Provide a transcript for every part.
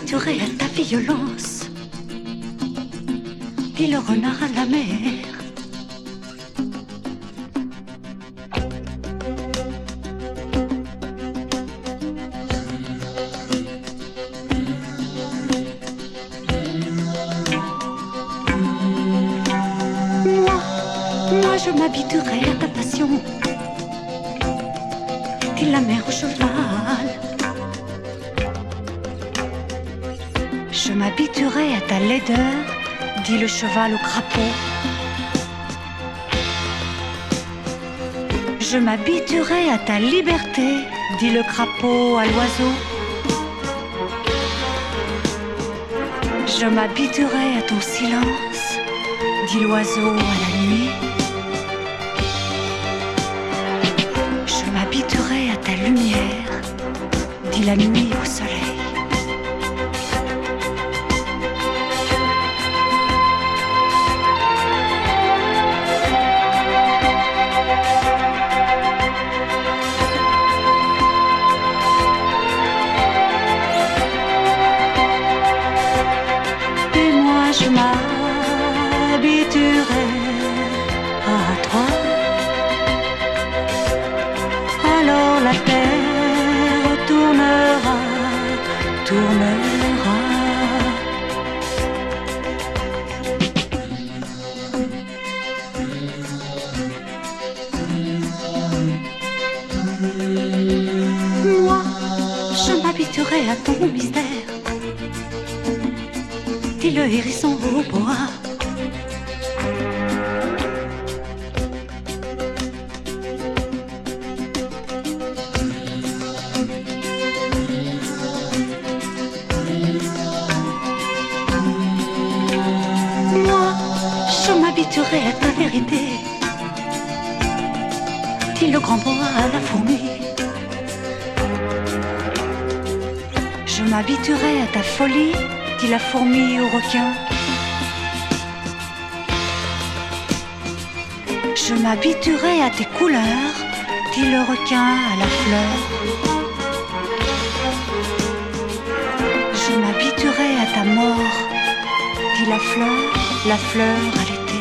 m'habituerai à ta violence, dit le renard à la mer. Moi je m'habituerai à ta passion, dit la mer au cheval. Je m'habituerai à ta laideur, dit le cheval au crapaud. Je m'habituerai à ta liberté, dit le crapaud à l'oiseau. Je m'habituerai à ton silence, dit l'oiseau à la nuit. Je m'habituerai à ta lumière, dit la nuit au soleil. Je m'habituerai à toi, alors la terre tournera, tournera. Moi, je m'habituerai à ton mystère, dit le hérisson au bois. Moi, je m'habituerai à ta vérité, dit le grand bois à la fourmi. Je m'habituerai à ta folie, dit la fourmi au requin. Je m'habituerai à tes couleurs, dit le requin à la fleur. Je m'habituerai à ta mort, dit la fleur à l'été.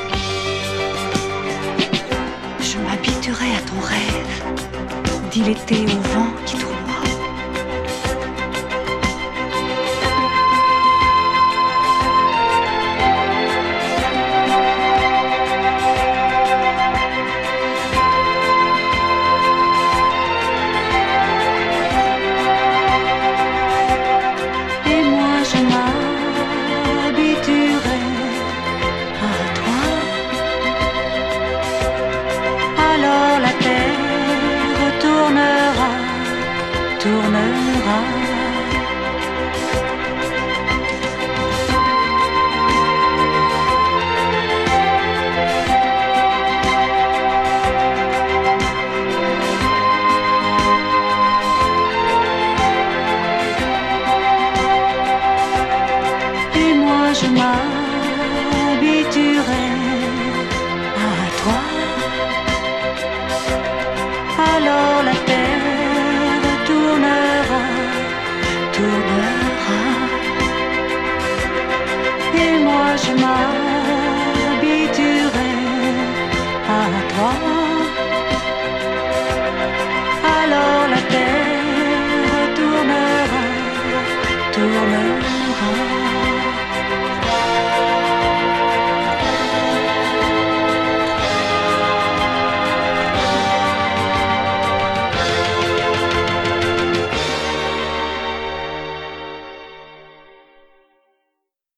Je m'habituerai à ton rêve, dit l'été au vent qui tournoie. Tournera. Et moi je m'habituerai à toi, alors la terre tournera, tournera. Et moi je m'habituerai à toi, alors la terre tournera, tournera.